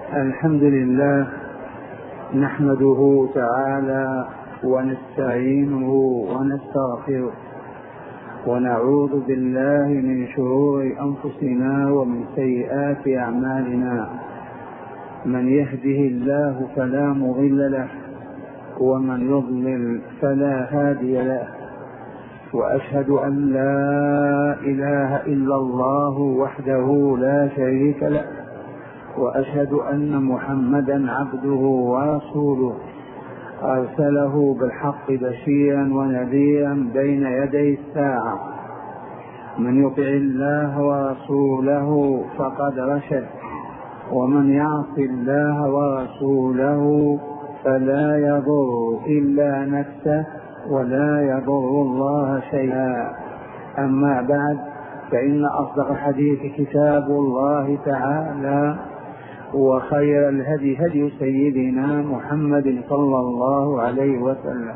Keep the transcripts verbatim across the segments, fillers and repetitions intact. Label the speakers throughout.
Speaker 1: الحمد لله نحمده تعالى ونستعينه ونستغفره ونعوذ بالله من شرور أنفسنا ومن سيئات أعمالنا. من يهده الله فلا مضل له ومن يضلل فلا هادي له، وأشهد أن لا إله إلا الله وحده لا شريك له، وأشهد أن محمدا عبده ورسوله أرسله بالحق بشيرا ونذيرا بين يدي الساعة. من يطع الله ورسوله فقد رشد، ومن يعص الله ورسوله فلا يضر إلا نفسه ولا يضر الله شيئا. أما بعد، فإن أصدق الحديث كتاب الله تعالى، وخير الهدي هدي سيدنا محمد صلى الله عليه وسلم،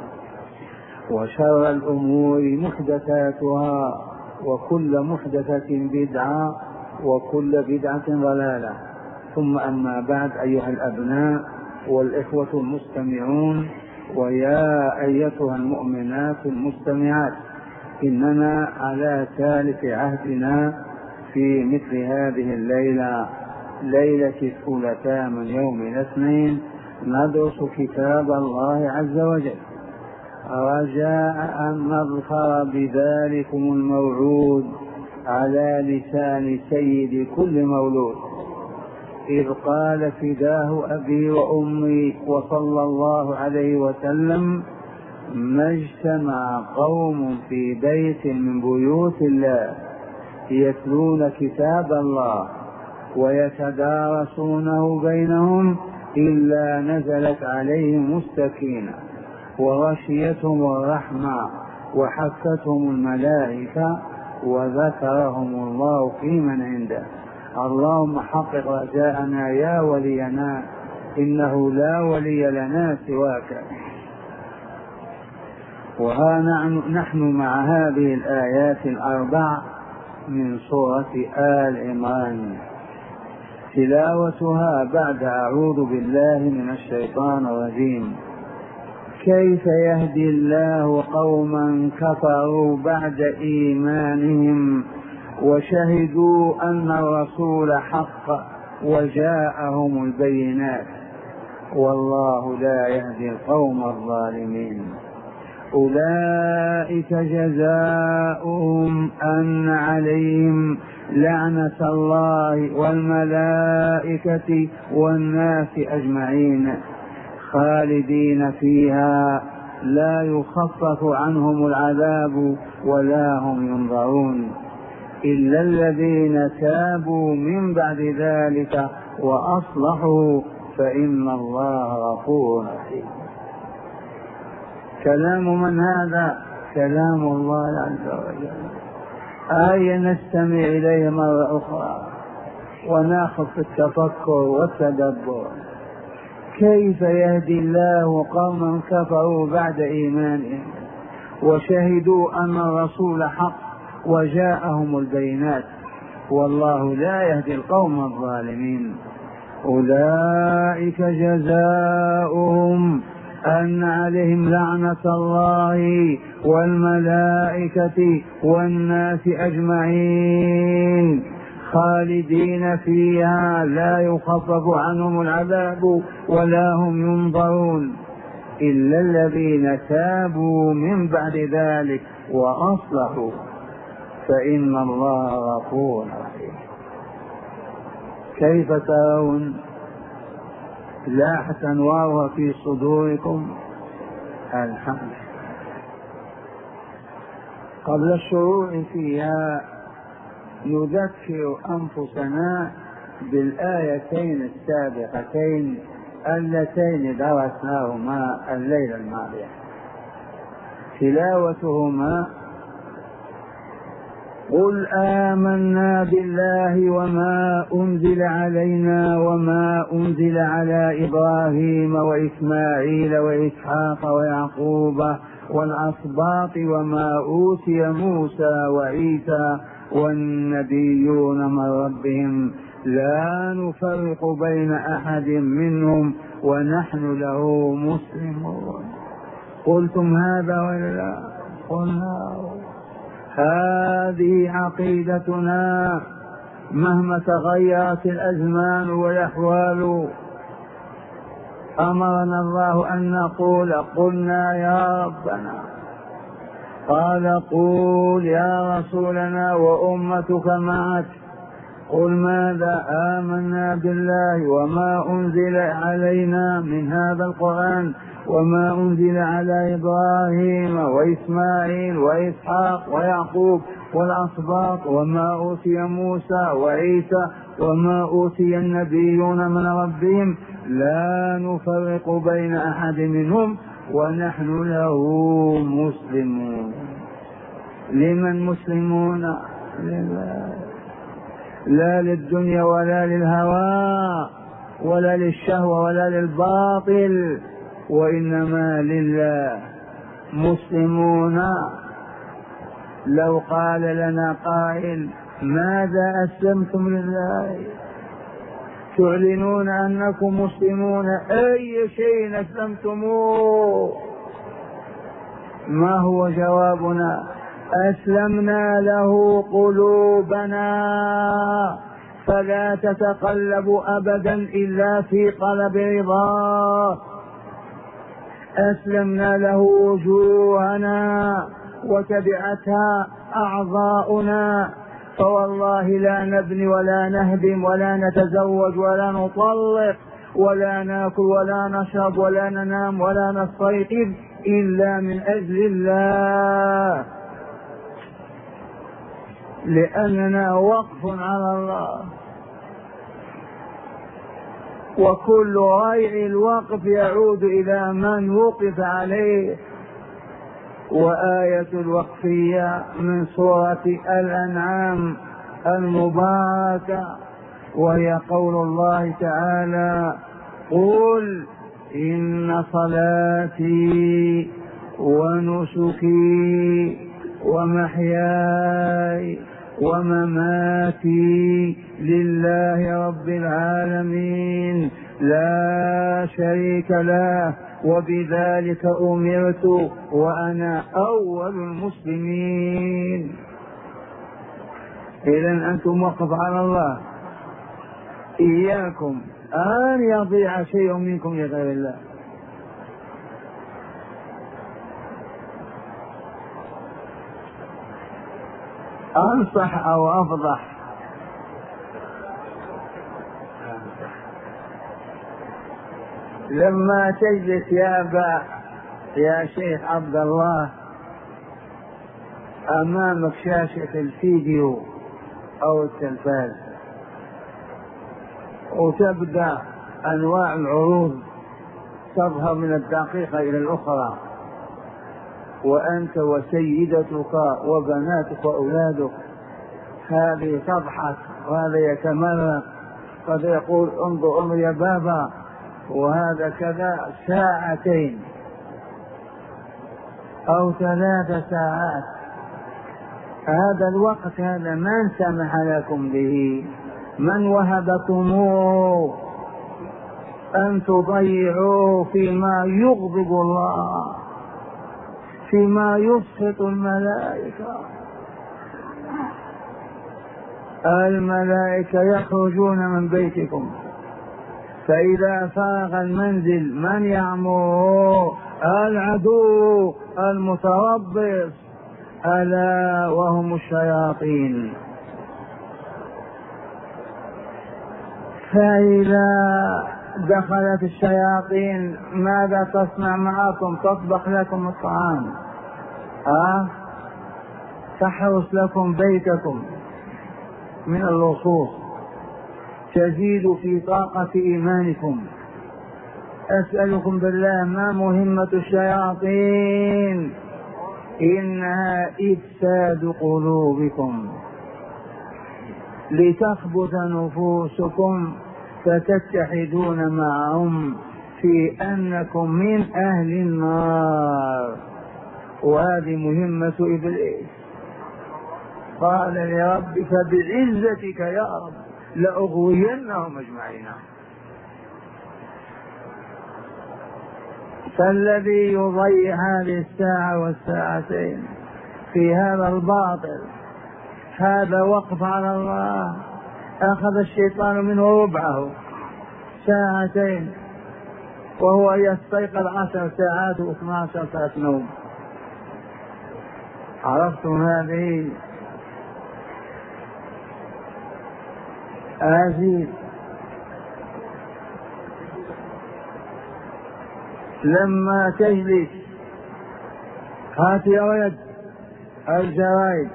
Speaker 1: وشر الأمور محدثاتها، وكل محدثة بدعة، وكل بدعة ضلالة. ثم أما بعد، أيها الأبناء والإخوة المستمعون، ويا أيتها المؤمنات المستمعات، إننا على ثالث عهدنا في مثل هذه الليلة، ليلة الثلاثاء من يوم الاثنين، ندرس كتاب الله عز وجل، رجاء أن نظفر بذلكم الموعود على لسان سيد كل مولود، إذ قال فداه أبي وأمي وصلى الله عليه وسلم: ما اجتمع قوم في بيت من بيوت الله يتلون كتاب الله ويتدارسونه بينهم إلا نزلت عليهم السكينة وغشيتهم الرحمة وحفتهم الملائكة وذكرهم الله في من عنده. اللهم حقق رجاءنا يا ولينا، إنه لا ولي لنا سواك. وها نحن مع هذه الآيات الأربع من سورة آل عمران، تلاوتها بعد أعوذ بالله من الشيطان الرجيم. كيف يهدي الله قوما كفروا بعد إيمانهم وشهدوا أن الرسول حق وجاءهم البينات، والله لا يهدي القوم الظالمين. أولئك جزاؤهم أن عليهم لعنة الله والملائكة والناس أجمعين خالدين فيها لا يخفف عنهم العذاب ولا هم ينظرون إلا الذين تابوا من بعد ذلك وأصلحوا فإن الله غفور رحيم. كلام من هذا؟ كلام الله عز وجل، آية نستمع إليه مرة أخرى ونأخذ في التفكر والتدبر. كيف يهدي الله قوما كفروا بعد إيمانهم وشهدوا أن الرسول حق وجاءهم البينات، والله لا يهدي القوم الظالمين. أولئك جزاؤهم أن عليهم لعنة الله والملائكة والناس أجمعين خالدين فيها لا يخفف عنهم العذاب ولا هم ينظرون إلا الذين تابوا من بعد ذلك وأصلحوا فإن الله غفور رحيم. كيف ترون لاحة أنوارها في صدوركم؟ الحمد. قبل الشروع فيها نذكر أنفسنا بالآيتين السابقتين اللتين درسناهما الليلة الماضية، تلاوتهما: قل آمنا بالله وما أنزل علينا وما أنزل على إبراهيم وإسماعيل وإسحاق ويعقوب والأسباط وما أوتي موسى وعيسى والنبيون من ربهم لا نفرق بين أحد منهم ونحن له مسلمون. قلتم هذا ولا؟ قلنا. هذه عقيدتنا مهما تغيرت الأزمان والأحوال. أمرنا الله أن نقول قلنا يا ربنا، قال قول يا رسولنا وأمتك معك. قل ماذا؟ آمنا بالله وما أنزل علينا من هذا القرآن وما أنزل على إبراهيم وإسماعيل وإسحاق ويعقوب والأسباط وما أوتي موسى وعيسى وما أوتي النبيون من ربهم لا نفرق بين أحد منهم ونحن له مسلمون. لمن مسلمون؟ لله، لا للدنيا ولا للهوى ولا للشهوة ولا للباطل، وإنما لله مسلمون. لو قال لنا قائل ماذا أسلمتم لله؟ تعلنون أنكم مسلمون، أي شيء أسلمتموه؟ ما هو جوابنا؟ أسلمنا له قلوبنا، فلا تتقلب أبدا إلا في قلب رضاه. أسلمنا له وجوهنا وتبعتها أعضاؤنا، فوالله لا نبني ولا نهدم ولا نتزوج ولا نطلق ولا ناكل ولا نشرب ولا ننام ولا نستيقظ إلا من أجل الله، لأننا وقف على الله. وكل ريع الوقف يعود إلى من وقف عليه. وآية الوقفية من سورة الأنعام المباركة، وهي قول الله تعالى قل إن صلاتي ونسكي ومحياي ومماتي لله رب العالمين لا شريك له وبذلك أمرت وأنا أول المسلمين. إذن أنتم وقف على الله، إياكم أن يضيع شيء منكم لغير الله. أنصح أو أفضح؟ لما تجلس يا أبا يا شيخ عبد الله أمامك شاشة الفيديو أو التلفاز وتبدأ أنواع العروض تظهر من الدقيقة إلى الأخرى، وأنت وسيدتك وبناتك وأولادك، هذه تضحك وهذا يتمرق، قد يقول انظر انظر يا بابا، وهذا كذا ساعتين أو ثلاث ساعات. هذا الوقت هذا من سمح لكم به؟ من وهبكموه أن تضيعوه فيما يغضب الله، فيما يسخط الملائكة؟ الملائكة يخرجون من بيتكم، فإذا فاغ المنزل من يعمره؟ العدو المتربص، ألا وهم الشياطين. فإذا دخلت الشياطين ماذا تصنع معكم؟ تطبخ لكم الطعام، أه؟ تحرس لكم بيتكم من اللصوص، تزيد في طاقة إيمانكم. أسألكم بالله ما مهمة الشياطين؟ إنها إفساد قلوبكم لتخبث نفوسكم فتتحدون معهم في أنكم من أهل النار، وهذه مهمة إبليس. قال لربك بعزتك يا رب لأغوينهم أجمعين. فالذي يضيع هذه الساعة والساعتين في هذا الباطل هذا وقف على الله، أخذ الشيطان منه ربعه ساعتين وهو يستيقظ عشر ساعات واثنى عشر ساعة نوم. عرفتم هذه؟ عزيز لما تجلس هات يا ولد الجرايد،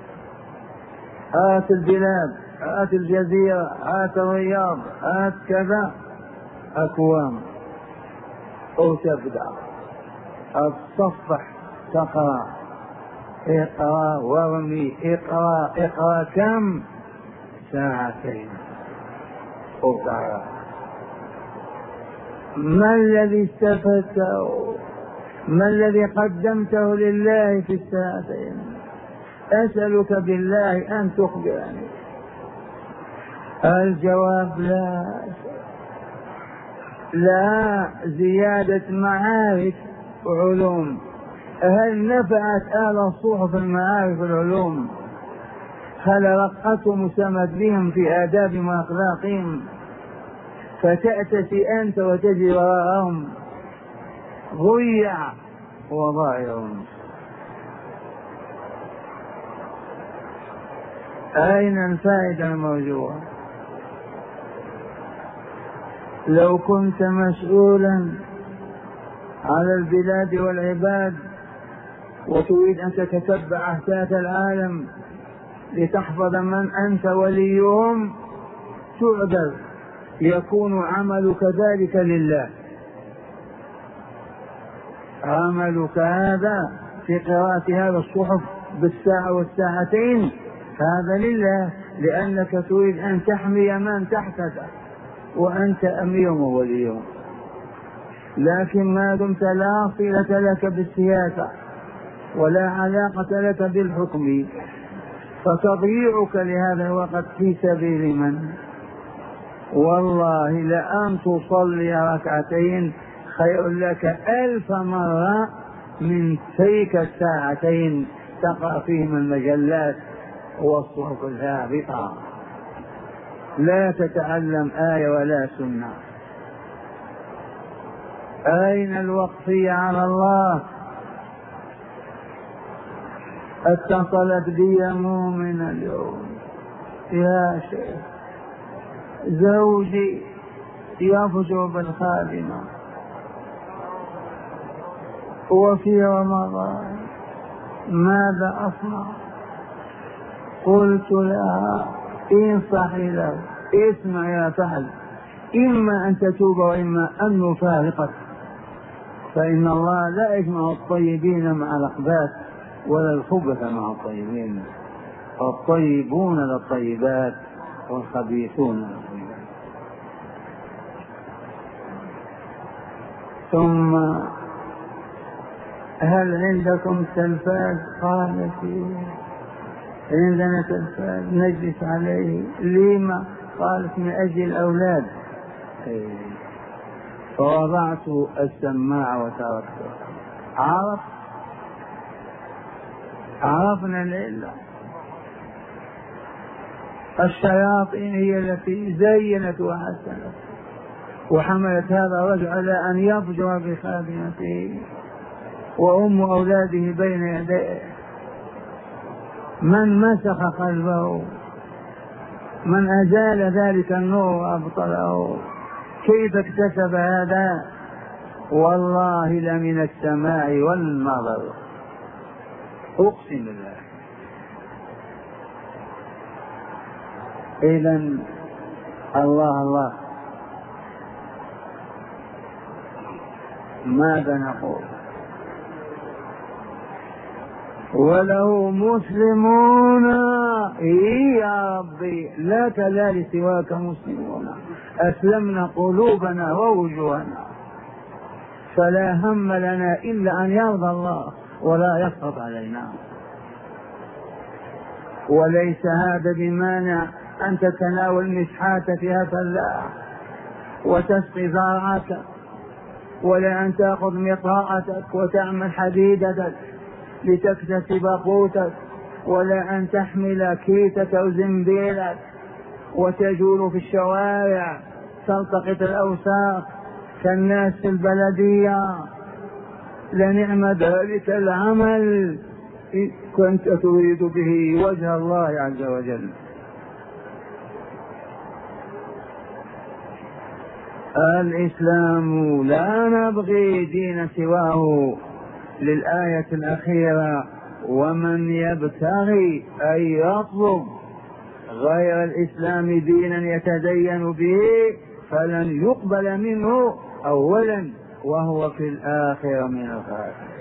Speaker 1: هات البلاد، هات الجزيرة، هات الرياض، هات كذا، أكوام، أو تبدأ التصفح تقرأ، اقرأ ورمي، اقرأ اقرأ كم ساعتين وتعالى. ما الذي استفدته؟ ما الذي قدمته لله في الساعتين؟ أسألك بالله أن تخبرني. الجواب لا، لا زيادة معارف وعلوم. هل نفعت آل الصحف المعارف والعلوم؟ هل رقتهم وسمت بهم في آدابهم وأخلاقهم؟ فتأتي أنت وتجري وراءهم ضيع وضائعهم. أين الفائدة الموجودة؟ لو كنت مسؤولا على البلاد والعباد وتريد أن تتتبع أحداث العالم لتحفظ من أنت وليهم تعذر، يكون عملك ذلك لله. عملك هذا في قراءة هذا الصحف بالساعة والساعتين هذا لله، لأنك تريد أن تحمي من تحتك وأنت أمير وليهم. لكن ما دمت لا صلة لك بالسياسة ولا علاقة لك بالحكم فتضييعك لهذا الوقت في سبيل من؟ والله لأن تصلي ركعتين خير لك ألف مرة من تلك الساعتين تقرأ فيهما المجلات والصحف الهابطة لا تتعلم آية ولا سنة. أين الوقفية على الله؟ اتصلت بي مؤمنة اليوم، يا شيخ زوجي يفجر بالخادمة وفي رمضان ماذا أصنع؟ قلت لها انصحي له، اسمع يا فهد، إما أن تتوب وإما أن نفارقك، فإن الله لا يجمع الطيبين مع الأخباث ولا الخبث مع الطيبين، الطيبون للطيبات والخبيثون للخبيثات. ثم هل عندكم تلفاز؟ قالت عندنا تلفاز نجلس عليه. لما؟ قالت من أجل الأولاد. فوضعت السماعة وتركته. عرف عرفنا العلة. الشياطين هي التي زينت وحسنت وحملت هذا الرجل على أن يفجر بخادمته وأم أولاده بين يديه. من مسخ قلبه؟ من أزال ذلك النور وأبطله؟ كيف اكتسب هذا؟ والله لمن السماع والنظر، أقسم بالله. إذن الله الله ماذا نقول؟ وله مسلمون. إيه يا ربي، لك لا لسواك مسلمون، أسلمنا قلوبنا ووجوهنا، فلا هم لنا إلا أن يرضى الله ولا يسخط علينا. وليس هذا بمانع أن تتناول مسحات فيها فلاح وتسقي زرعك، ولا أن تأخذ مطاعتك وتعمل حديدتك لتكتسب قوتك، ولا أن تحمل كيتك أو زنبيلك وتجول في الشوارع تلتقط الأوساخ كالناس في البلدية. لنعم ذلك العمل إن كنت تريد به وجه الله عز وجل. الإسلام لا نبغي دين سواه، للآية الأخيرة: ومن يبتغي أن يطلب غير الإسلام دينا يتدين به فلن يقبل منه أولا وهو في الآخرة من الخاسرين.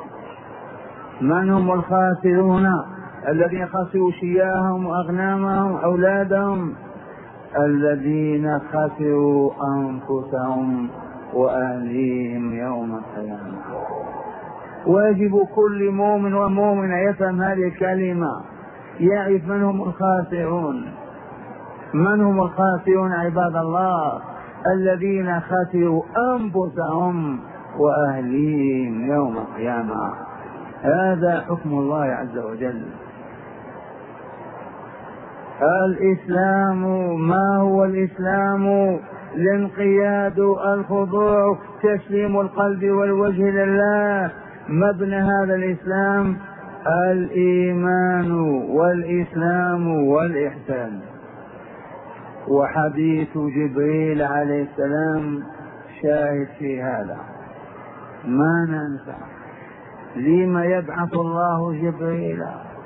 Speaker 1: من هم الخاسرون؟ الذين خسروا شياههم وأغنامهم أولادهم، الذين خسروا أنفسهم وأهليهم يوم القيامة. واجب كل مؤمن ومؤمن يفهم هذه الكلمة، يعرف من هم الخاسرون. من هم الخاسرون عباد الله؟ الذين خسروا أنفسهم وأهليهم يوم القيامة. هذا حكم الله عز وجل. الإسلام ما هو الإسلام؟ الانقياد، الخضوع، تسليم القلب والوجه لله. مبنى هذا الإسلام الإيمان والإسلام والإحسان. وحديث جبريل عليه السلام شاهد في هذا ما ننسى. لما يبعث الله جبريل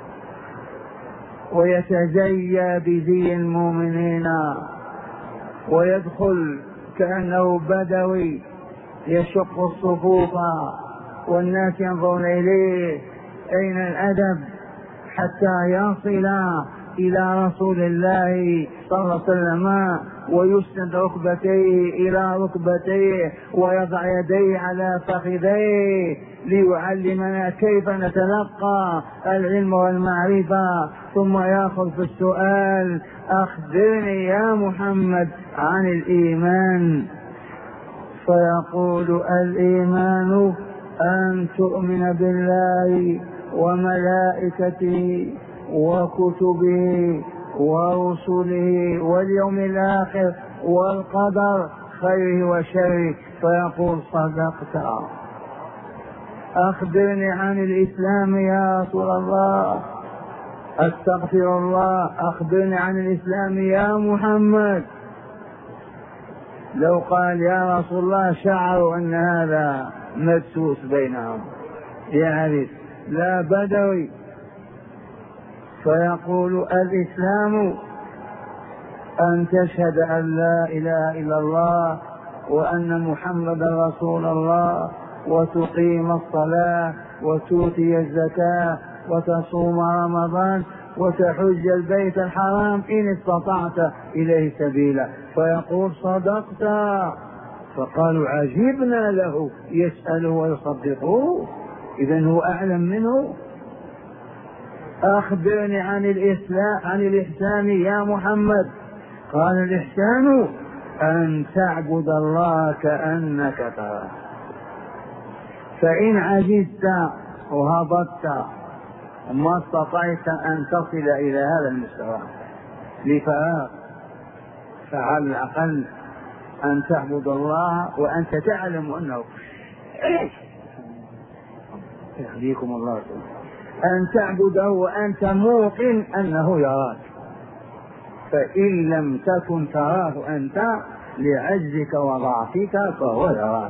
Speaker 1: ويتزيى بزي المؤمنين ويدخل كأنه بدوي يشق الصفوف والناس ينظرون إليه؟ أين الأدب حتى يصل إلى رسول الله صلى الله عليه وسلم ويسند ركبتيه إلى ركبتيه ويضع يديه على فخذيه ليعلمنا كيف نتلقى العلم والمعرفة. ثم يأخذ في السؤال: أخبرني يا محمد عن الإيمان. فيقول: الإيمان أن تؤمن بالله وملائكته وكتبه ورسله واليوم الآخر والقدر خيره وشره. فيقول: صدقت. أخبرني عن الإسلام يا رسول الله. أستغفر الله. أخبرني عن الإسلام يا محمد. لو قال يا رسول الله شعروا أن هذا مدسوس بينهم، يعرف لا بدوي. فيقول: الإسلام أن تشهد أن لا إله إلا الله وأن محمدا رسول الله، وتقيم الصلاة وتؤتي الزكاة وتصوم رمضان وتحج البيت الحرام إن استطعت إليه سبيلا. فيقول: صدقت. فقالوا: عجبنا له يسأله ويصدقه، إذن هو أعلم منه. أخبرني عن الإسلام عن الإحسان يا محمد. قال: الإحسان أن تعبد الله كأنك تراه، فإن عجزت وهبطت وما استطعت أن تصل إلى هذا المستوى لفراغ، فعلى الأقل أن تعبد الله وأنت تعلم أنه يهديكم الله، أن تعبده وأنت موقن أنه يراك، فإن لم تكن تراه أنت لعجزك وضعفك فهو يراك.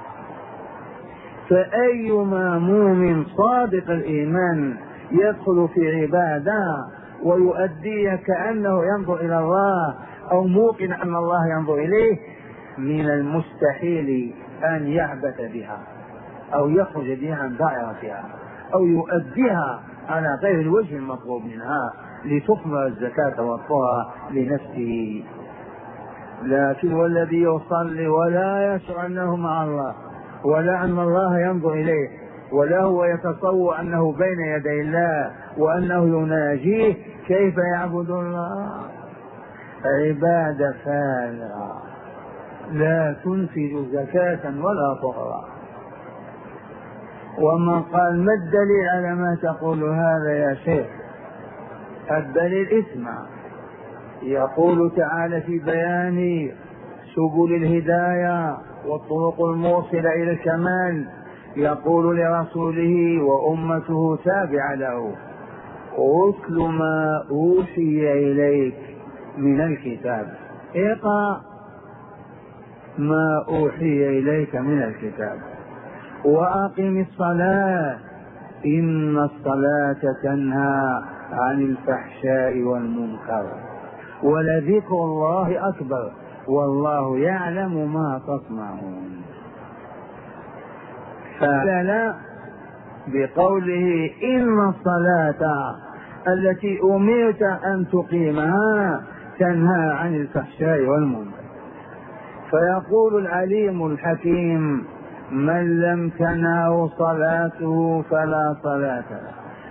Speaker 1: فأيما مؤمن صادق الإيمان يدخل في عبادة ويؤديها كأنه ينظر إلى الله أو موقن أن الله ينظر إليه، من المستحيل أن يعبث بها أو يخرج بها عن دائرتها أو يؤديها على غير الوجه المطلوب منها لتثمر الزكاة والطهر لنفسه. لكن والذي يصلي ولا يشعر أنه مع الله ولا أن الله ينظر إليه ولا هو يتصور أنه بين يدي الله وأنه يناجيه، كيف يعبد الله؟ عبادة فارغة لا تنفذ زكاة ولا طهرا. ومن قال ما الدليل على ما تقول هذا يا شيخ؟ الدليل اسمع، يقول تعالى في بيان سبل الهداية والطرق الموصلة إلى الكمال، يقول لرسوله وأمته تابعة له: اتل ما أوحي إليك من الكتاب، اقرأ ما أوحي إليك من الكتاب، وأقم الصلاة إن الصلاة تنهى عن الفحشاء والمنكر، ولذكر الله أكبر والله يعلم ما تصنعون. فلا بقوله إن الصلاة التي أمرت أن تقيمها تنهى عن الفحشاء والمنكر. فيقول العليم الحكيم: من لم تنهه صلاته فلا صلاة له،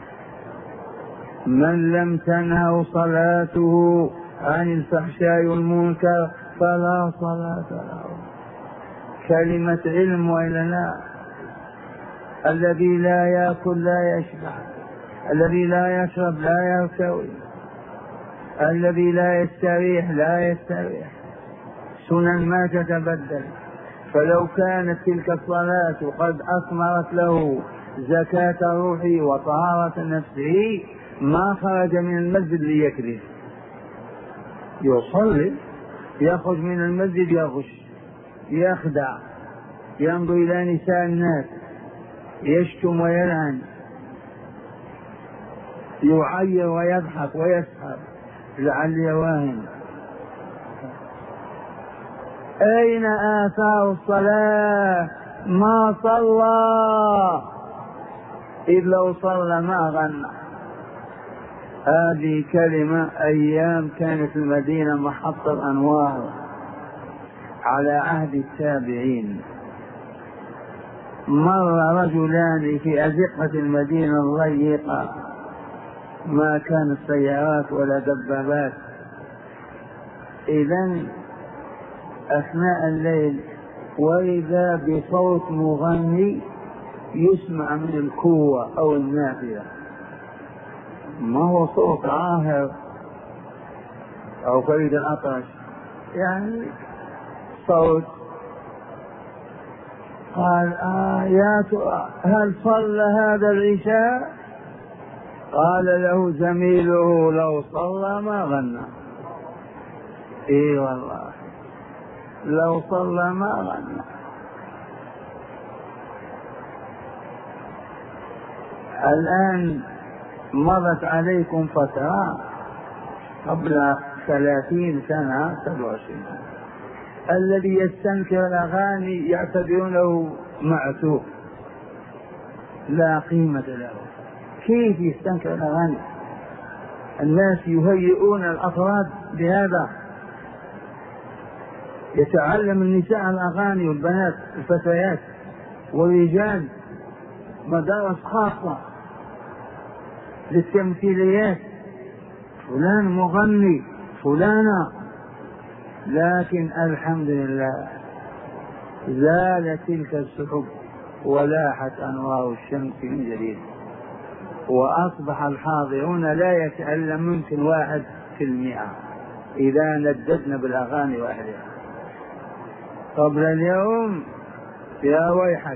Speaker 1: من لم تنهه صلاته عن الفحشاء والمنكر فلا صلاة له. كلمة علم وإلا لا؟ الذي لا يأكل لا يشبع، الذي لا يشرب لا يرتوي، الذي لا يستريح لا يستريح، سنن ما تتبدل. فلو كانت تلك الصلاة قد أثمرت له زكاة روحه وطهارة نفسه ما خرج من المسجد ليكذب، يصلي، يخرج من المسجد يغش، يخدع، ينظر إلى نساء الناس، يشتم ويلعن، يعير ويضحك ويسخر لعلي واهم. أين آثار الصلاة؟ ما صلى، إذ لو صلى ما غنى. هذه كلمة أيام كانت المدينة محطة أنوار على عهد التابعين. مر رجلان في أزقة المدينة الضيقة، ما كانت سيارات ولا دبابات، إذن أثناء الليل وإذا بصوت مغني يسمع من الكوة أو النافذة، ما هو صوت عاهر أو فريد الأطرش، يعني صوت. قال: آه يا ترى هل صلى هذا العشاء؟ قال له زميله: لو صلى ما غنى. إي والله لو صلى ما غنى. الآن مضت عليكم فترة قبل ثلاثين سنة سبع وعشرين سنة الذي يستنكر الأغاني يعتبرونه معتوه لا قيمة له. كيف يستنكر الأغاني؟ الناس يهيئون الأفراد بهذا، يتعلم النساء الأغاني والبنات الفتيات والرجال مدارس خاصة للتمثيليات، فلان مغني فلانة. لكن الحمد لله زالت تلك السحب ولاحت أنوار الشمس من جديد، وأصبح الحاضرون لا يتعلم يمكن واحد في المئة إذا نددنا بالأغاني وأهلها. قبل اليوم يا ويحك.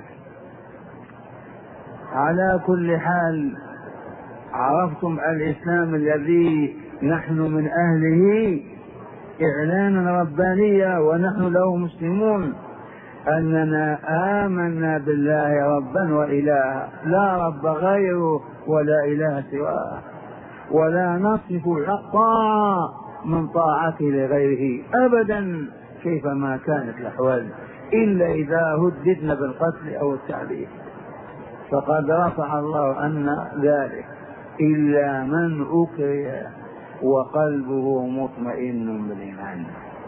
Speaker 1: على كل حال عرفتم الإسلام الذي نحن من أهله إعلانا ربانيا ونحن له مسلمون، أننا آمنا بالله ربا وإلها، لا رب غيره ولا إله سواه، ولا نصف حقا من طاعته لغيره أبدا كيفما كانت الأحوال، إلا إذا هددنا بالقتل أو التعذيب، فقد رفع الله عنا ذلك، إلا من أكره وقلبه مطمئن بالإيمان.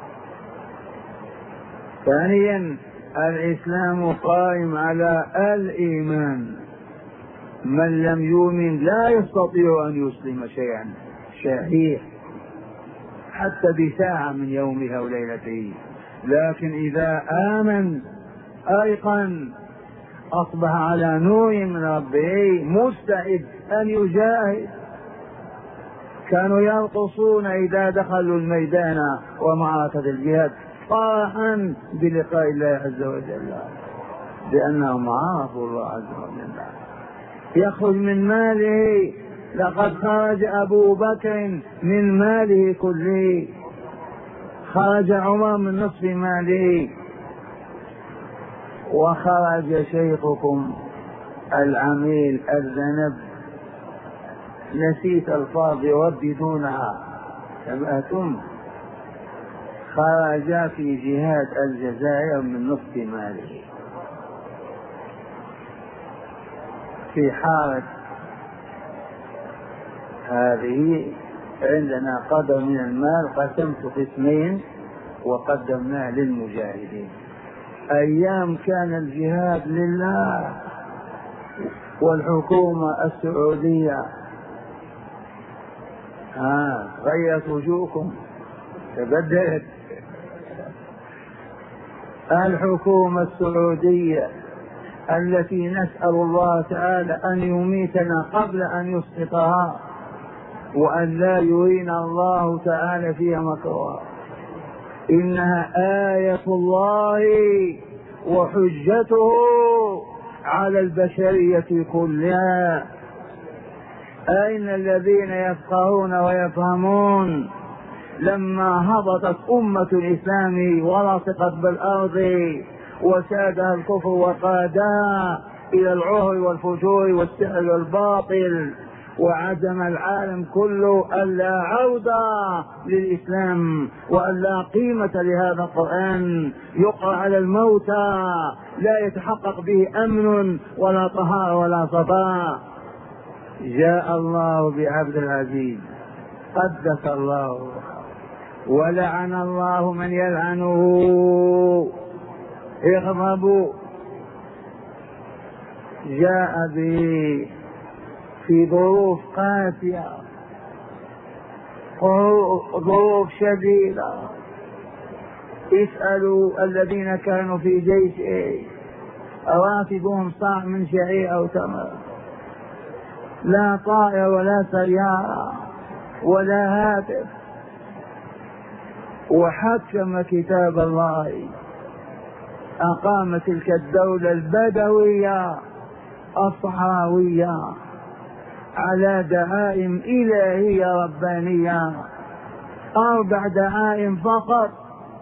Speaker 1: ثانيا الإسلام قائم على الإيمان، من لم يؤمن لا يستطيع أن يسلم شيئا. شهير حتى بساعة من يومها وليلته، لكن إذا آمن أيقن أصبح على نور من ربه مستعد أن يجاهد. كانوا يرقصون إذا دخلوا الميدان ومعركة الجهاد فرحا بلقاء الله عز وجل، لأنهم عرفوا الله عز وجل. يخرج من ماله، لقد خرج أبو بكر من ماله كله، خرج عمر من نصف ماله، وخرج شيخكم العميل الذنب، نسيت الفاظ يرددونها سمعتم، خرج في جهاد الجزائر من نصف ماله في حارة. هذه عندنا قدر من المال قسمت قسمين وقدمناه للمجاهدين. أيام كان الجهاد لله، والحكومة السعودية ها غيرت وجوهكم تبدلت. الحكومة السعودية التي نسأل الله تعالى أن يميتنا قبل أن يسقطها، وأن لا يرينا الله تعالى فيها مكروها، إنها آية الله وحجته على البشرية كلها. أين الذين يفقهون ويفهمون؟ لما هبطت أمة الإسلام ولصقت بالأرض وسادها الكفر وقادها إلى العهر والفجور والسحر والباطل، وعزم العالم كله ألا عودة للإسلام وألا قيمة لهذا القرآن، يقرأ على الموتى لا يتحقق به أمن ولا طهارة ولا صفاء. جاء الله بعبد العزيز قدس الله ولعن الله من يلعنه. اغضبوا. جاء به في ظروف قاسية، ظروف شديدة. اسألوا الذين كانوا في جيشه رواتبهم صاع من شعير أو تمر، لا طائر ولا سيارة ولا هاتف، وحكم كتاب الله، أقام تلك الدولة البدوية الصحراوية على دعائم إلهية ربانية، أربع دعائم فقط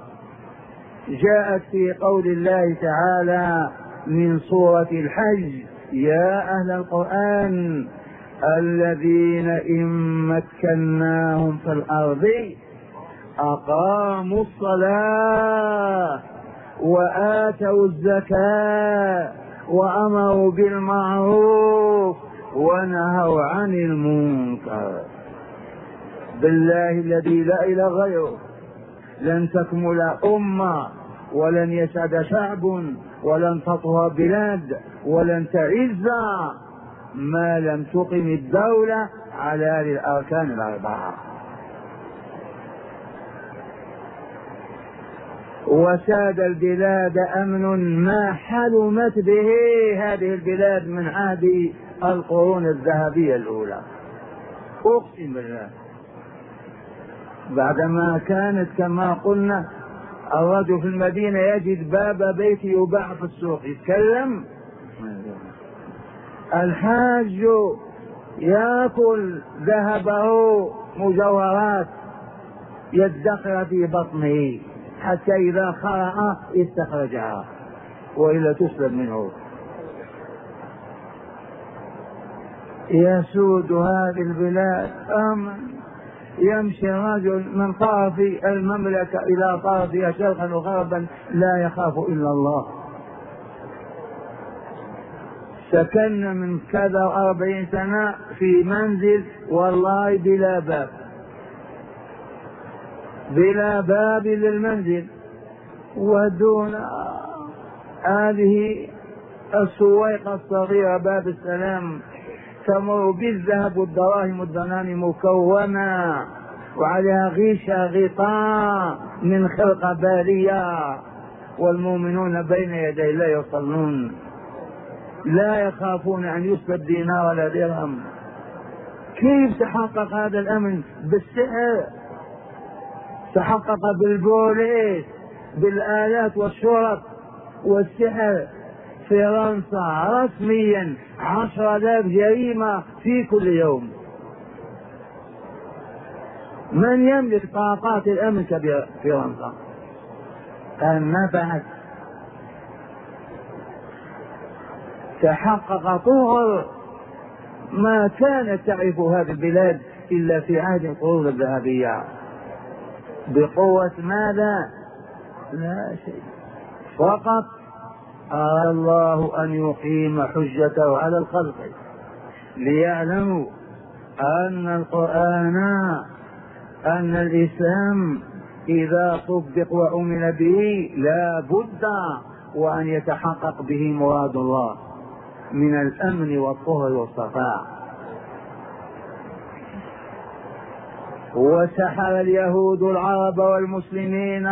Speaker 1: جاءت في قول الله تعالى من سورة الحج: يا أهل القرآن الذين إن مكناهم في الأرض أقاموا الصلاة وآتوا الزكاة وأمروا بالمعروف ونهوا عن المنكر. بالله الذي لا إله غيره لن تكمل أمة ولن يسعد شعب ولن تطهر بلاد ولن تعز ما لم تقم الدولة على هذه الأركان الأربعة. وساد البلاد أمن ما حلمت به هذه البلاد من عهد القرون الذهبية الأولى، أقسم بالله. بعدما كانت كما قلنا الرجل في المدينة يجد باب بيت يباع في السوق يتكلم، الحاج يأكل ذهبه مجوهرات يدخر في بطنه حتى إذا خرع استخرجها وإلا تسلب منه. يسود هذه البلاد أمن، يمشي الرجل من طرف المملكة إلى طرفها شرقا وغربا لا يخاف إلا الله. سكننا من كذا أربعين سنة في منزل والله بلا باب، بلا باب للمنزل، ودون هذه السويقة الصغيرة باب السلام تمر بالذهب والدراهم والدنانير مكونة وعليها غيشة غطاء من خلقة بالية، والمؤمنون بين يدي الله يصلون لا يخافون أن يسلب دينار ولا درهم. كيف تحقق هذا الأمن؟ بالسحر، تحقق بالبوليس، بالآلات والشرط والسحر. فرنسا رسميا عشر آلاف جريمة في كل يوم. من يملك طاقات الأمن كبيرة في فرنسا؟ قال ما بعد تحقق طهر ما كانت تعرف هذه البلاد إلا في عهد القرون الذهبية. بقوة ماذا؟ لا شيء، فقط أراد الله أن يقيم حجته على الخلق ليعلموا أن القرآن، أن الإسلام إذا طبق وأمن به لا بد وأن يتحقق به مراد الله من الأمن والطهر والصفاء. وسحر اليهود العرب والمسلمين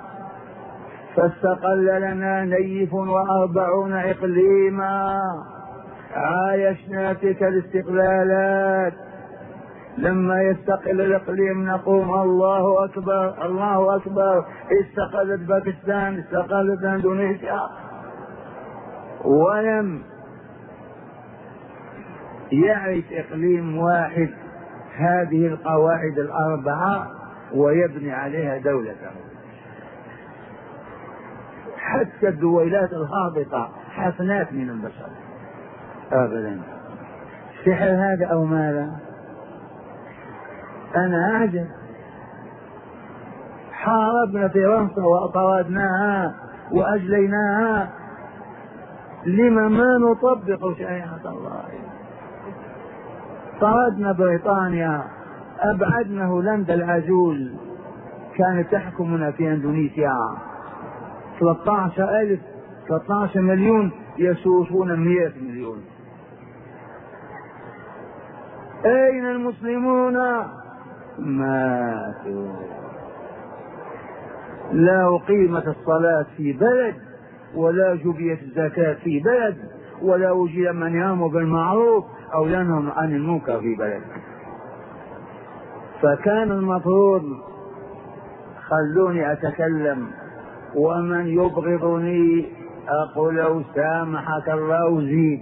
Speaker 1: فاستقل لنا نيف وأربعون إقليما، عايشنا تلك الاستقلالات. لما يستقل الإقليم نقوم الله أكبر الله أكبر. استقلت باكستان، استقلت إندونيسيا، ولم يعرف إقليم واحد هذه القواعد الأربعة ويبني عليها دولته. حتى الدويلات الهابطة حسنات من البشر أبدا. سحر هذا أو ماذا؟ أنا أعجب. حاربنا فرنسا وأطردناها وأجليناها، لما ما نطبق شريعة الله؟ طردنا بريطانيا، أبعدنا هولندا العجوز كانت تحكمنا في إندونيسيا. ثلاثة عشر ألف ثلاثة عشر مليون يسوسون مئة مليون. أين المسلمون؟ ماتوا. لا أقيمت الصلاة في بلد، ولا جبيت الزكاة في بلد، ولا وجد من يأمر بالمعروف أو ينهى عن المنكر في بلد. فكان المفروض، خلوني أتكلم، ومن يبغضني أقول له سامحك الله زيد.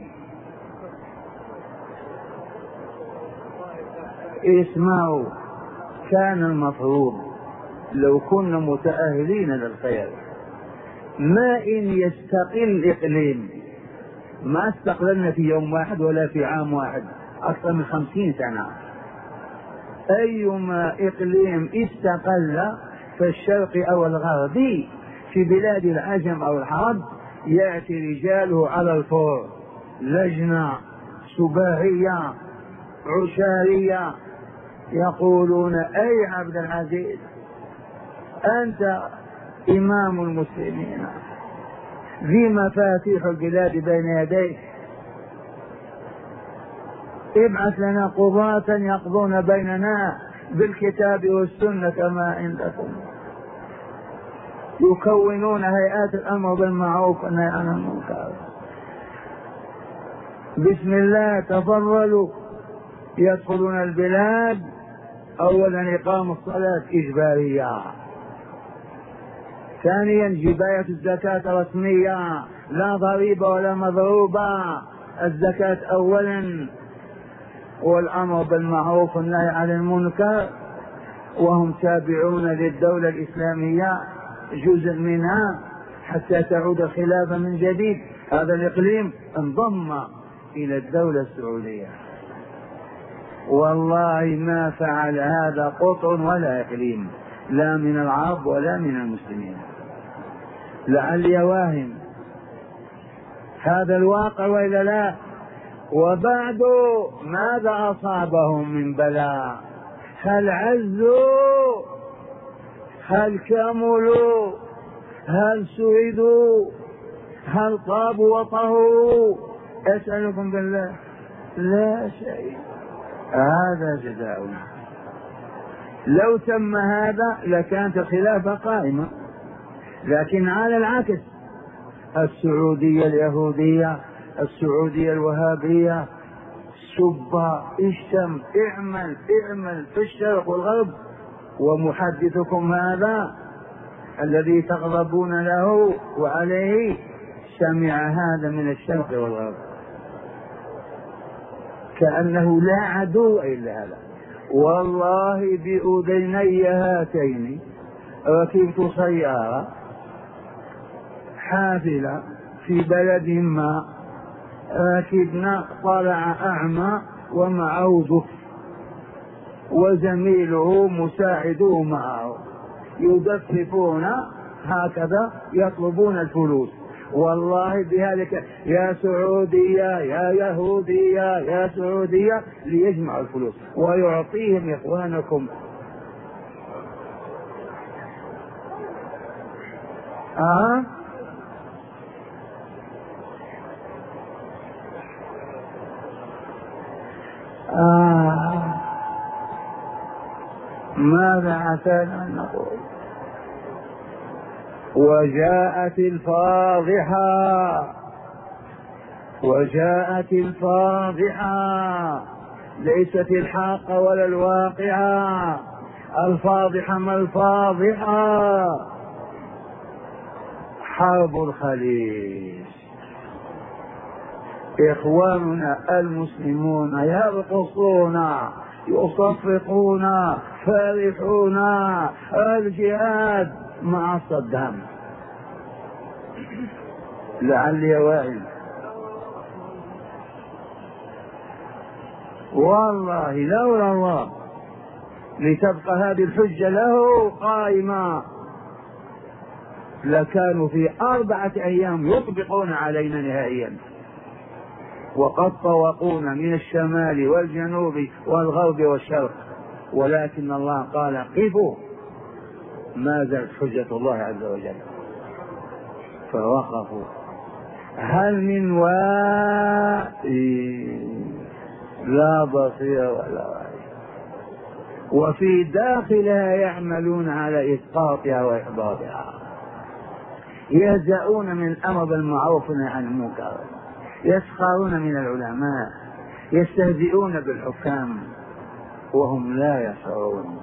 Speaker 1: اسمعوا، كان المفروض لو كنا متأهلين للخير ما إن يستقل إقليم، ما استقللنا في يوم واحد ولا في عام واحد، أكثر من خمسين سنة. أيما إقليم استقل في الشرق أو الغربي في بلاد العجم أو العرب يأتي رجاله على الفور، لجنة سباهية عشارية، يقولون أي عبد العزيز أنت إمام المسلمين، ذي مفاتيح البلاد بين يديك، ابعث لنا قضاة يقضون بيننا بالكتاب والسنة كما عندكم. يكونون هيئات الأمر بالمعروف والنهي عن المنكر. بسم الله تفضلوا، يدخلون البلاد. أولا إقام الصلاة إجبارية، ثانيا جباية الزكاة رسمية، لا ضريبة ولا مضروبة، الزكاة أولا، والأمر بالمعروف والنهي عن المنكر، وهم تابعون للدولة الإسلامية جزء منها حتى تعود الخلافة من جديد. هذا الإقليم انضم إلى الدولة السعودية. والله ما فعل هذا قطر ولا إقليم، لا من العرب ولا من المسلمين. لعلي واهم هذا الواقع وإلا لا؟ وبعد ماذا أصابهم من بلاء؟ هل عزوا؟ هل كملوا؟ هل سعدوا؟ هل طابوا وطهروا؟ أسألكم بالله لا شيء. هذا جزاؤنا. لو تم هذا لكانت الخلافة قائمة، لكن على العكس السعودية اليهودية، السعودية الوهابية، سب، اشتم، اعمل اعمل في الشرق والغرب، ومحدثكم هذا الذي تغضبون له وعليه سمع هذا من الشرق والغرب، كأنه لا عدو إلا هذا. والله بأذني هاتين ركبت سيارة حافلة في بلد ما، ركبنا طلع أعمى ومعه زف وزميله مساعده معه يدففون هكذا يطلبون الفلوس. والله بذلك يا سعودية يا يهودية يا سعودية ليجمعوا الفلوس ويعطيهم إخوانكم. آه آه ماذا عسانا أن نقول؟ وجاءت الفاضحة وجاءت الفاضحة ليست الحاقة ولا الواقعة، الفاضحة ما الفاضحة؟ حرب الخليج. إخواننا المسلمون يرقصون يصفقون فرحون الجهاد مع صدام. لعلي واعي والله لولا الله لتبقى هذه الحجة له قائمة لكانوا في أربعة أيام يطبقون علينا نهائيا، وقد طوقونا من الشمال والجنوب والغرب والشرق، ولكن الله قال قفوا، ما زالت حجة الله عز وجل فوقفوا. هل من وائي؟ لا بصير ولا وائي. وفي داخلها يعملون على إسقاطها وإحباطها، يهزؤون من الأمر بالمعروف والنهي عن المنكر، يسخرون من العلماء، يستهزئون بالحكام وهم لا يشعرون.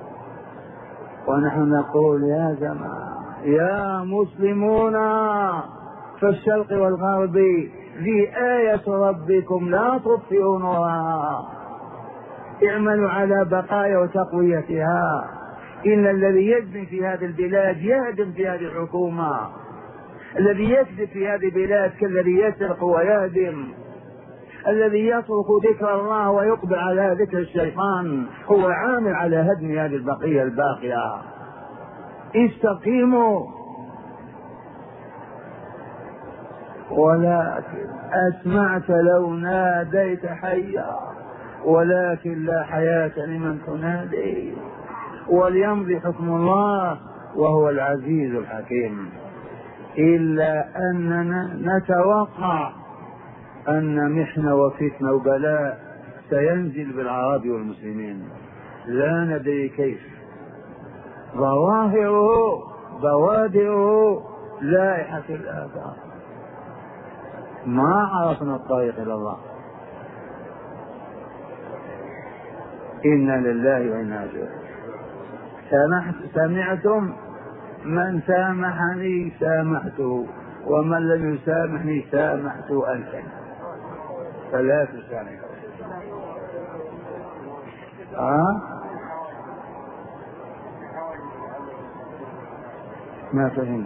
Speaker 1: ونحن نقول يا جماعة يا مسلمون في الشرق والغرب ذي آية ربكم لا تطفئوا نورها، اعملوا على بقايا وتقويتها. إن الذي يجني في هذه البلاد يهدم في هذه الحكومة، الذي يكذب في هذه البلاد كالذي يسرق ويهدم، الذي يترك ذكر الله ويقبل على ذكر الشيطان هو عامل على هدم هذه البقية الباقية. استقيموا. ولكن أسمعت لو ناديت حيا، ولكن لا حياة لمن تنادي، وليمضي حكم الله وهو العزيز الحكيم. إلا أننا نتوقع أن محنة وفتنة وبلاء سينزل بالعرب والمسلمين، لا ندري كيف. ظواهره بوادره لائحة الآثار، ما عرفنا الطريق إلى الله. إنا لله وإنا إليه راجعون. سمعتم؟ من سامحني سامحته، ومن لم يسامحني سامحته ألفا، فلا تسامحه. أه؟ ما فهمت.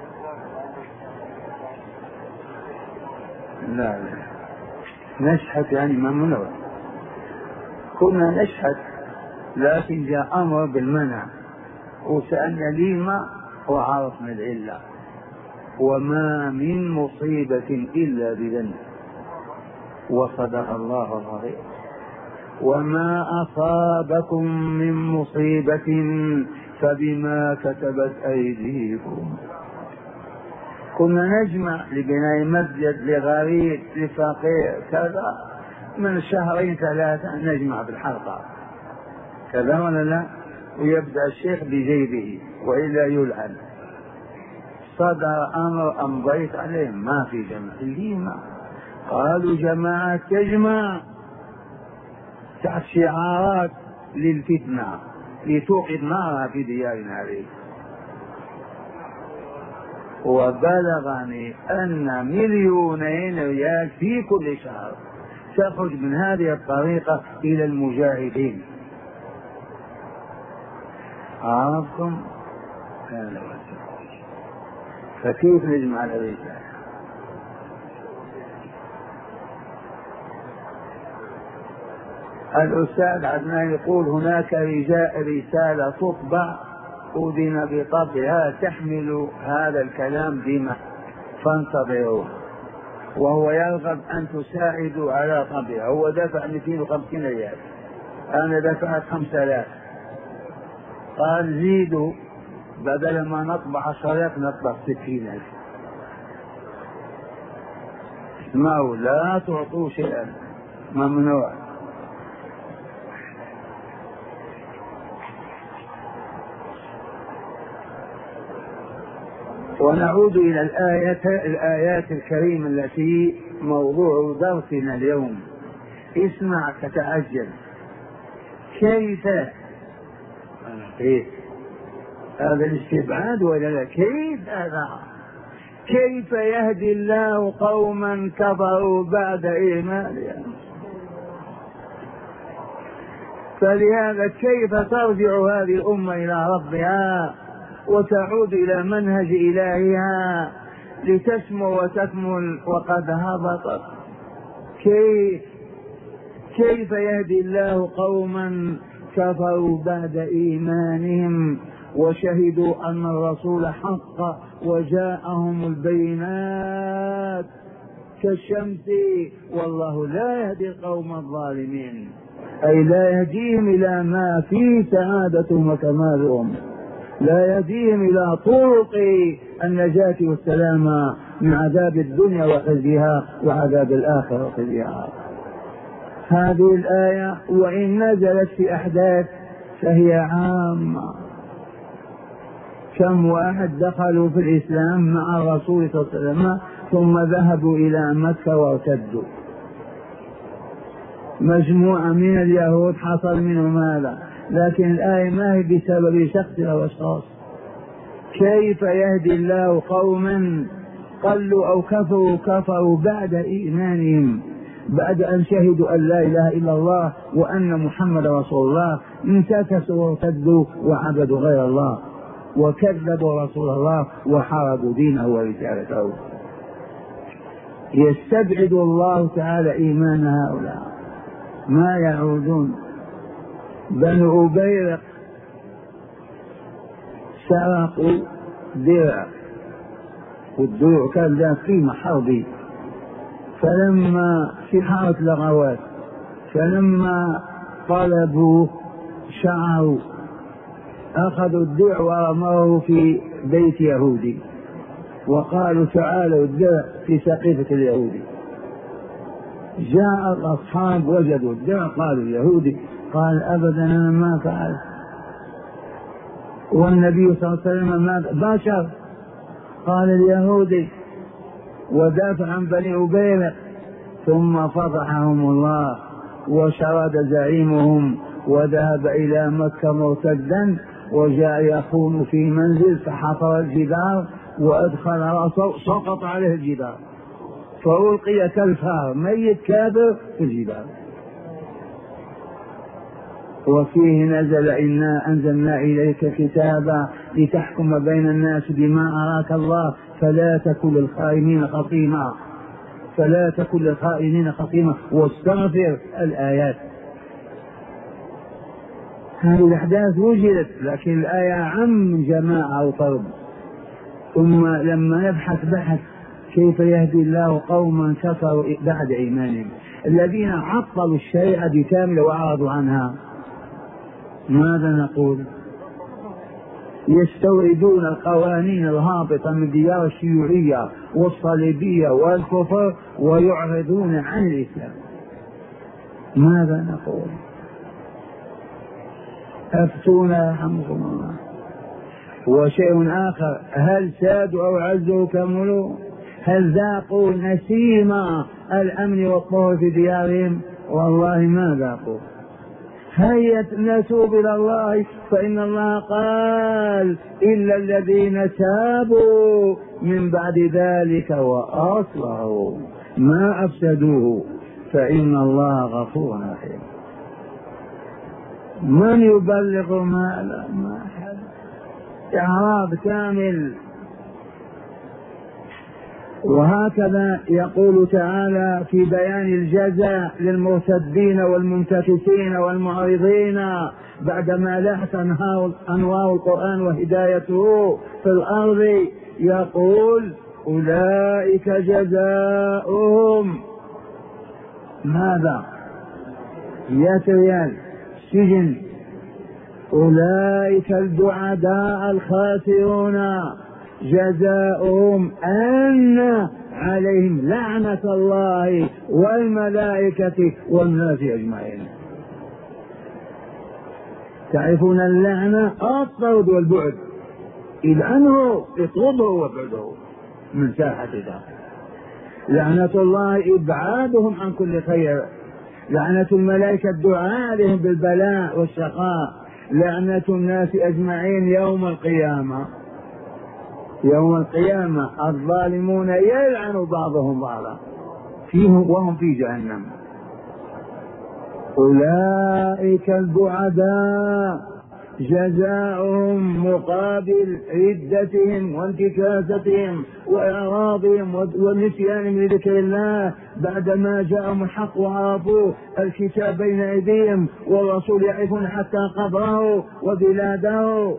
Speaker 1: لا لا نشحت يعني ما منوع، كنا نشحت لكن جاء أمر بالمنع وسألنا لما وعرفنا العلة. وما من مصيبة إلا بذنب، وصدق الله العظيم. وما أصابكم من مصيبة فبما كتبت أيديكم. كنا نجمع لبناء مسجد لغريب لفقير كذا، من شهرين ثلاثة نجمع بالحلقة كذا ولا لا؟ ويبدأ الشيخ بجيبه وإلا يلعن. صدر أمر أمضيت عليهم ما في جماعة. لما؟ قالوا جماعة تجمع تحت شعارات للفتنة لتوقد نارها في ديارنا عليه. وبلغني أن مليونين ريال في كل شهر تخرج من هذه الطريقة إلى المجاهدين. عرفتم؟ فكيف نجمع الرجال؟ الأستاذ عدنان يقول هناك رسالة تطبع أذن بطبعها تحمل هذا الكلام بما فانتظروه، وهو يرغب أن تساعدوا على طبعها. هو دفع مئتين وخمسين ريال، أنا دفعت خمسة آلاف. قال زيدوا، بدل ما نطبع عشرات نطبع ستين ألف. اسمعوا، لا تعطوا شيئا، ممنوع. ونعود إلى الآيات الآيات الكريمة التي موضوع درسنا اليوم. اسمع تتعجب. كيف إيه؟ هذا الاستبعاد ولا لا؟ كيف هذا؟ كيف يهدي الله قوما كفروا بعد إيمانهم؟ فلهذا كيف ترجع هذه الأمة إلى ربها وتعود إلى منهج إلهها لتسمو وتكمل وقد هبطت؟ كيف كيف يهدي الله قوما كفروا بعد إيمانهم وشهدوا أن الرسول حق وجاءهم البينات كالشمس والله لا يهدي القوم الظالمين، أي لا يهديهم إلى ما فيه سعادتهم وكمالهم، لا يهديهم إلى طرق النجاة والسلامة من عذاب الدنيا وخزيها وعذاب الآخرة وخزيها. هذه الآية وإن نزلت في أحداث فهي عامة. كم واحد دخلوا في الإسلام مع الرسول صلى الله عليه وسلم ثم ذهبوا إلى مكة وارتدوا. مجموعة من اليهود حصل منهم هذا، لكن الآية ما هي بسبب شخص أو أشخاص. كيف يهدي الله قوما قلوا أو كفروا كفروا بعد إيمانهم، بعد أن شهدوا أن لا إله إلا الله وأن محمد رسول الله، انتكسوا وارتدوا وعبدوا غير الله وكذبوا رسول الله وحاربوا دينه ورسالته. يستبعد الله تعالى إيمان هؤلاء، ما يعودون. بنو أبيرق سرقوا درع، والدروع كان ذات قيمة حربي، فلما في حارة لغوات فلما طلبوا شعروا أخذوا الدرع ورموه في بيت يهودي وقالوا تعالوا الدرع في سقيفة اليهودي. جاء الأصحاب وجدوا الدرع قالوا اليهودي، قال أبدا أنا ما فعل. والنبي صلى الله عليه وسلم ما بشر، قال اليهودي، ودافع عن بني أبيرق. ثم فضحهم الله وشرد زعيمهم وذهب إلى مكة مرتدا، وجاء يخون في منزل فحفر الجدار وأدخل رأسه سقط عليه الجدار فألقي كالفار ميت كابر في الجدار. وفيه نزل إنا أنزلنا إليك كتابا لتحكم بين الناس بما أراك الله فلا تكن للخائنين خصيما فلا تكن للخائنين خصيما واستغفر الآيات. هذه الأحداث وجدت، لكن الآية عم جماعة أو فرد. ثم لما نبحث بحث كيف يهدي الله قوما كفروا بعد إيمانهم، الذين عطلوا الشريعة بكامل وأعرضوا عنها، ماذا نقول؟ يستوردون القوانين الهابطة من ديار الشيوعية والصليبية والكفر ويعرضون عن الإسلام. ماذا نقول؟ أفتونا يرحمكم الله. وشيء آخر، هل سادوا أو عزوا كملوا؟ هل ذاقوا نسيم الأمن والطهر في ديارهم؟ والله ما ذاقوا. هيا نتوب إلى الله، فإن الله قال إلا الذين تابوا من بعد ذلك وأصلحوا ما أفسدوه فإن الله غفور رحيم. من يبلغ ما لا ما أحد. إعراض كامل. وهكذا يقول تعالى في بيان الجزاء للمرتدين والمنتكسين والمعرضين بعدما لاحت أنوار القرآن وهدايته في الأرض، يقول أولئك جزاؤهم ماذا؟ يا سجن. أولئك البعداء الخاسرون جزاؤهم أن عليهم لعنة الله والملائكة والناس أجمعين. تعرفون اللعنة الطرد والبعد، إلعنه اطرده وابعده من ساحة ذلك. لعنة الله إبعادهم عن كل خير، لعنة الملائكة الدعاء لهم بالبلاء والشقاء، لعنة الناس أجمعين يوم القيامة. يوم القيامة الظالمون يلعن بعضهم بعضا فيه وهم في جهنم. أولئك البعداء جزاؤهم مقابل ردتهم وانتكاستهم وإعراضهم والنسيان من ذكر الله بعدما جاءهم الحق وعرفوا الكتاب بين أيديهم والرسول يعرفون حتى قبره وبلاده.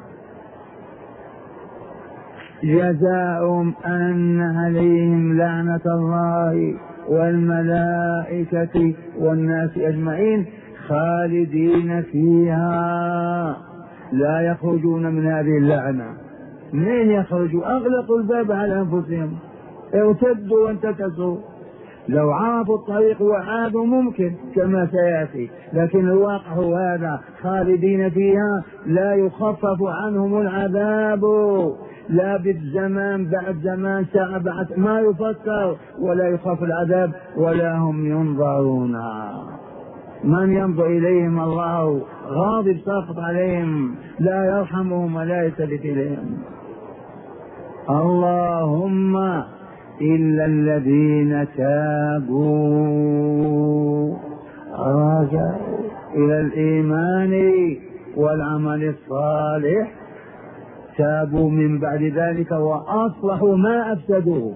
Speaker 1: جزاؤهم أن عليهم لعنة الله والملائكة والناس أجمعين خالدين فيها لا يخرجون من هذه اللعنة. من يخرجوا؟ أغلقوا الباب على أنفسهم، ارتدوا وانتكسوا. لو عرفوا الطريق وعادوا ممكن كما سيأتي، لكن الواقع هو هذا، خالدين فيها لا يخفف عنهم العذاب، لا بالزمان بعد زمان ساعة بعد ما يفكر، ولا يخاف العذاب ولا هم ينظرون. من ينظر إليهم الله غاضب ساخط عليهم لا يرحمهم ولا يلتفت إليهم. اللهم إلا الذين تابوا رجعوا إلى الإيمان والعمل الصالح، تابوا من بعد ذلك وأصلحوا ما أفسدوه.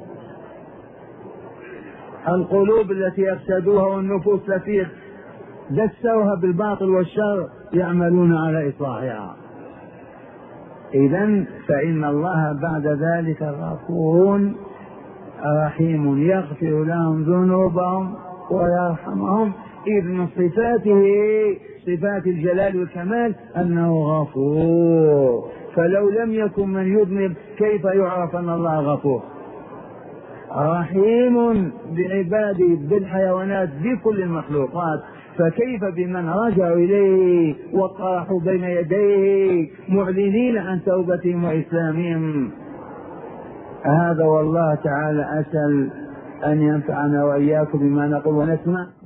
Speaker 1: القلوب التي أفسدوها والنفوس التي دسوها بالباطل والشر يعملون على إصلاحها. إذن فإن الله بعد ذلك غفور رحيم يغفر لهم ذنوبهم ويرحمهم، إذ من صفاته صفات الجلال والكمال أنه غفور. فلو لم يكن من يذنب كيف يعرف أن الله غفور؟ رحيم بعباده بالحيوانات بكل المخلوقات، فكيف بمن رجعوا إليه وطاحوا بين يديه معلنين عن توبتهم وإسلامهم. هذا والله تعالى أسأل أن ينفعنا وإياكم بما نقول ونسمع.